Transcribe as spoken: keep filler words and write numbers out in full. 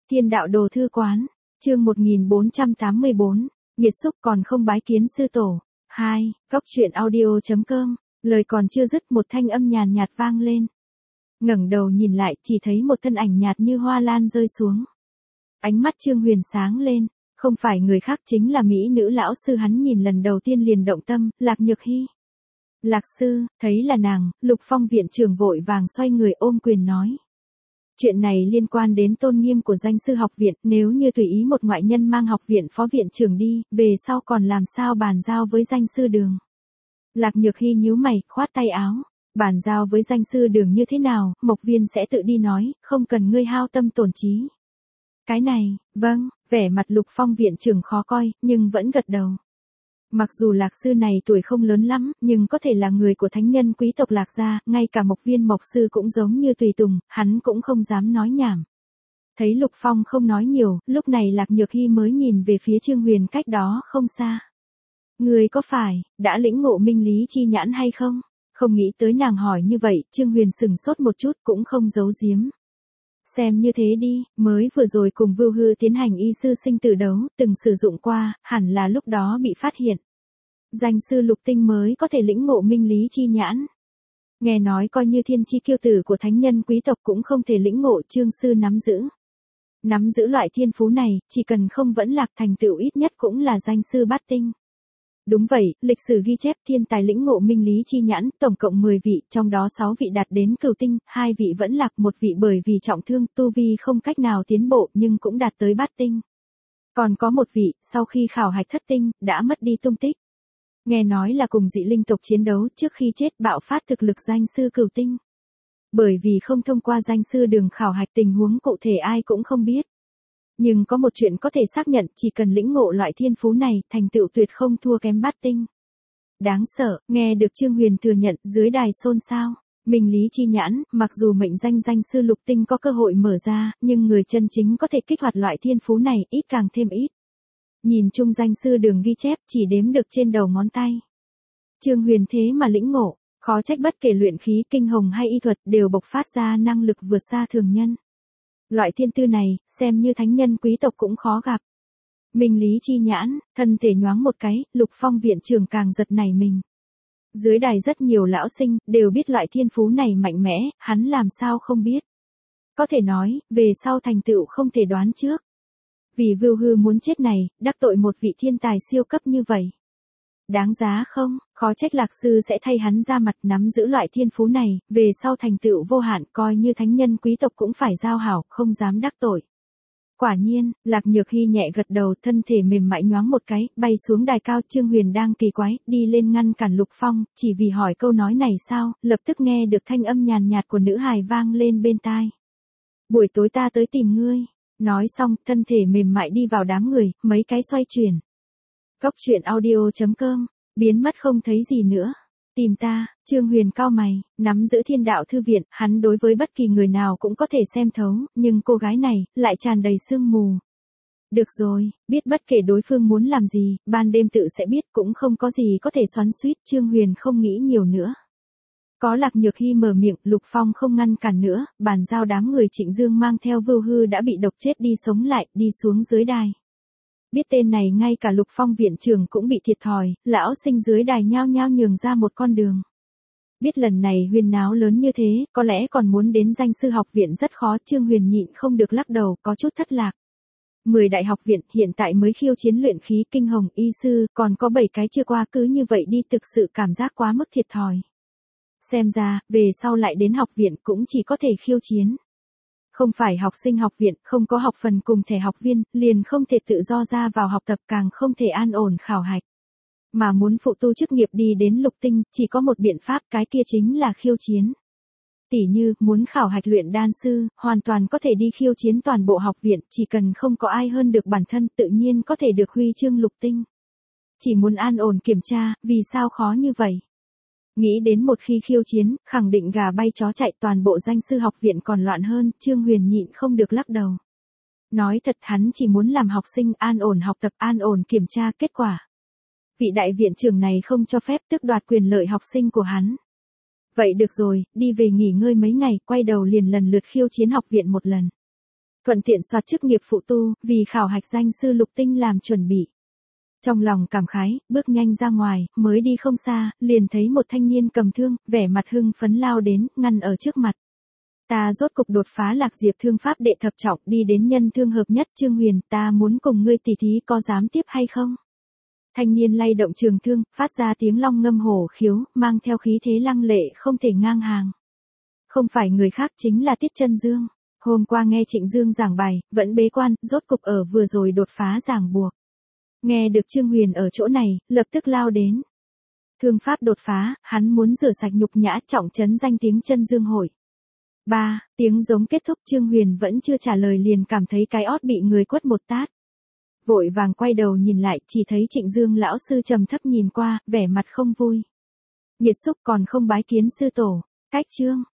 Thiên đạo đồ thư quán, chương một nghìn bốn trăm tám mươi bốn, nhiệt xúc còn không bái kiến sư tổ. hai, góc truyện audio chấm com, lời còn chưa dứt một thanh âm nhàn nhạt vang lên. Ngẩng đầu nhìn lại, chỉ thấy một thân ảnh nhạt như hoa lan rơi xuống. Ánh mắt Trương Huyền sáng lên, không phải người khác chính là mỹ nữ lão sư hắn nhìn lần đầu tiên liền động tâm, Lạc Nhược Hy. Lạc sư, thấy là nàng, Lục Phong viện trưởng vội vàng xoay người ôm quyền nói. Chuyện này liên quan đến tôn nghiêm của danh sư học viện, nếu như tùy ý một ngoại nhân mang học viện phó viện trưởng đi, về sau còn làm sao bàn giao với danh sư Đường. Lạc Nhược Hy nhíu mày, khoát tay áo, bàn giao với danh sư Đường như thế nào, Mộc Viên sẽ tự đi nói, không cần ngươi hao tâm tổn trí. Cái này, vâng, vẻ mặt Lục Phong viện trưởng khó coi, nhưng vẫn gật đầu. Mặc dù Lạc sư này tuổi không lớn lắm, nhưng có thể là người của thánh nhân quý tộc Lạc gia, ngay cả Mộc Viên Mộc sư cũng giống như tùy tùng, hắn cũng không dám nói nhảm. Thấy Lục Phong không nói nhiều, lúc này Lạc Nhược Hy mới nhìn về phía Trương Huyền cách đó không xa. Người có phải, đã lĩnh ngộ minh lý chi nhãn hay không? Không nghĩ tới nàng hỏi như vậy, Trương Huyền sừng sốt một chút cũng không giấu giếm. Xem như thế đi, mới vừa rồi cùng Vưu Hư tiến hành y sư sinh tử đấu, từng sử dụng qua, hẳn là lúc đó bị phát hiện. Danh sư Lục Tinh mới có thể lĩnh ngộ minh lý chi nhãn. Nghe nói coi như thiên chi kiêu tử của thánh nhân quý tộc cũng không thể lĩnh ngộ, Trương sư nắm giữ. Nắm giữ loại thiên phú này, chỉ cần không vẫn lạc thành tựu ít nhất cũng là danh sư bát tinh. Đúng vậy, lịch sử ghi chép thiên tài lĩnh ngộ minh lý chi nhãn, tổng cộng mười vị, trong đó sáu vị đạt đến cửu tinh, hai vị vẫn lạc, một vị bởi vì trọng thương, tu vi không cách nào tiến bộ nhưng cũng đạt tới bát tinh. Còn có một vị, sau khi khảo hạch thất tinh, đã mất đi tung tích. Nghe nói là cùng dị linh tộc chiến đấu, trước khi chết bạo phát thực lực danh sư cửu tinh. Bởi vì không thông qua danh sư Đường khảo hạch, tình huống cụ thể ai cũng không biết. Nhưng có một chuyện có thể xác nhận, chỉ cần lĩnh ngộ loại thiên phú này, thành tựu tuyệt không thua kém bát tinh. Đáng sợ, nghe được Trương Huyền thừa nhận, dưới đài xôn xao. Minh lý chi nhãn, mặc dù mệnh danh danh sư Lục Tinh có cơ hội mở ra, nhưng người chân chính có thể kích hoạt loại thiên phú này, ít càng thêm ít. Nhìn chung danh sư Đường ghi chép, chỉ đếm được trên đầu ngón tay. Trương Huyền thế mà lĩnh ngộ, khó trách bất kể luyện khí, kinh hồng hay y thuật, đều bộc phát ra năng lực vượt xa thường nhân. Loại thiên tư này, xem như thánh nhân quý tộc cũng khó gặp. Minh lý chi nhãn, thân thể nhoáng một cái, Lục Phong viện trưởng càng giật nảy mình. Dưới đài rất nhiều lão sinh, đều biết loại thiên phú này mạnh mẽ, hắn làm sao không biết. Có thể nói, về sau thành tựu không thể đoán trước. Vì Vưu Hư muốn chết này, đắc tội một vị thiên tài siêu cấp như vậy. Đáng giá không, khó trách Lạc sư sẽ thay hắn ra mặt nắm giữ loại thiên phú này, về sau thành tựu vô hạn, coi như thánh nhân quý tộc cũng phải giao hảo, không dám đắc tội. Quả nhiên, Lạc Nhược Hy nhẹ gật đầu, thân thể mềm mại nhoáng một cái, bay xuống đài cao. Trương Huyền đang kỳ quái, đi lên ngăn cản Lục Phong, chỉ vì hỏi câu nói này sao, lập tức nghe được thanh âm nhàn nhạt của nữ hài vang lên bên tai. Buổi tối ta tới tìm ngươi. Nói xong, thân thể mềm mại đi vào đám người, mấy cái xoay chuyển. Góc truyện audio chấm com, biến mất không thấy gì nữa. Tìm ta, Trương Huyền cau mày, nắm giữ thiên đạo thư viện, hắn đối với bất kỳ người nào cũng có thể xem thấu, nhưng cô gái này, lại tràn đầy sương mù. Được rồi, biết bất kể đối phương muốn làm gì, ban đêm tự sẽ biết, cũng không có gì có thể xoắn xuýt, Trương Huyền không nghĩ nhiều nữa. Có Lạc Nhược Hy mở miệng, Lục Phong không ngăn cản nữa, bàn giao đám người Trịnh Dương mang theo Vưu Hư đã bị độc chết đi sống lại, đi xuống dưới đài. Biết tên này ngay cả Lục Phong viện trưởng cũng bị thiệt thòi, lão sinh dưới đài nhao nhao nhường ra một con đường. Biết lần này huyên náo lớn như thế, có lẽ còn muốn đến danh sư học viện rất khó, Trương Huyền nhịn không được lắc đầu, có chút thất lạc. Mười đại học viện hiện tại mới khiêu chiến luyện khí, kinh hồng, y sư, còn có bảy cái chưa qua, cứ như vậy đi thực sự cảm giác quá mức thiệt thòi. Xem ra, về sau lại đến học viện cũng chỉ có thể khiêu chiến. Không phải học sinh học viện, không có học phần cùng thẻ học viên, liền không thể tự do ra vào học tập, càng không thể an ổn khảo hạch. Mà muốn phụ tu chức nghiệp đi đến Lục Tinh, chỉ có một biện pháp, cái kia chính là khiêu chiến. Tỉ như, muốn khảo hạch luyện đan sư, hoàn toàn có thể đi khiêu chiến toàn bộ học viện, chỉ cần không có ai hơn được bản thân, tự nhiên có thể được huy chương Lục Tinh. Chỉ muốn an ổn kiểm tra, vì sao khó như vậy? Nghĩ đến một khi khiêu chiến, khẳng định gà bay chó chạy, toàn bộ danh sư học viện còn loạn hơn, Trương Huyền nhịn không được lắc đầu. Nói thật, hắn chỉ muốn làm học sinh an ổn học tập, an ổn kiểm tra kết quả. Vị đại viện trưởng này không cho phép tước đoạt quyền lợi học sinh của hắn. Vậy được rồi, đi về nghỉ ngơi mấy ngày, quay đầu liền lần lượt khiêu chiến học viện một lần. Thuận tiện soạt chức nghiệp phụ tu, vì khảo hạch danh sư lục tinh làm chuẩn bị. Trong lòng cảm khái, bước nhanh ra ngoài, mới đi không xa, liền thấy một thanh niên cầm thương, vẻ mặt hưng phấn lao đến, ngăn ở trước mặt. Ta rốt cục đột phá lạc diệp thương pháp đệ thập trọng, đi đến nhân thương hợp nhất. Trương Huyền, ta muốn cùng ngươi tỉ thí, có dám tiếp hay không? Thanh niên lay động trường thương, phát ra tiếng long ngâm hổ khiếu, mang theo khí thế lăng lệ không thể ngang hàng. Không phải người khác, chính là Tiết Chân Dương. Hôm qua nghe Trịnh Dương giảng bài, vẫn bế quan, rốt cục ở vừa rồi đột phá ràng buộc. Nghe được Trương Huyền ở chỗ này, lập tức lao đến. Thương pháp đột phá, hắn muốn rửa sạch nhục nhã, trọng trấn danh tiếng Chân Dương hội. Ba, tiếng giống kết thúc. Trương Huyền vẫn chưa trả lời liền cảm thấy cái ót bị người quất một tát. Vội vàng quay đầu nhìn lại, chỉ thấy Trịnh Dương lão sư trầm thấp nhìn qua, vẻ mặt không vui. Nhiệt xúc, còn không bái kiến sư tổ. Cách chương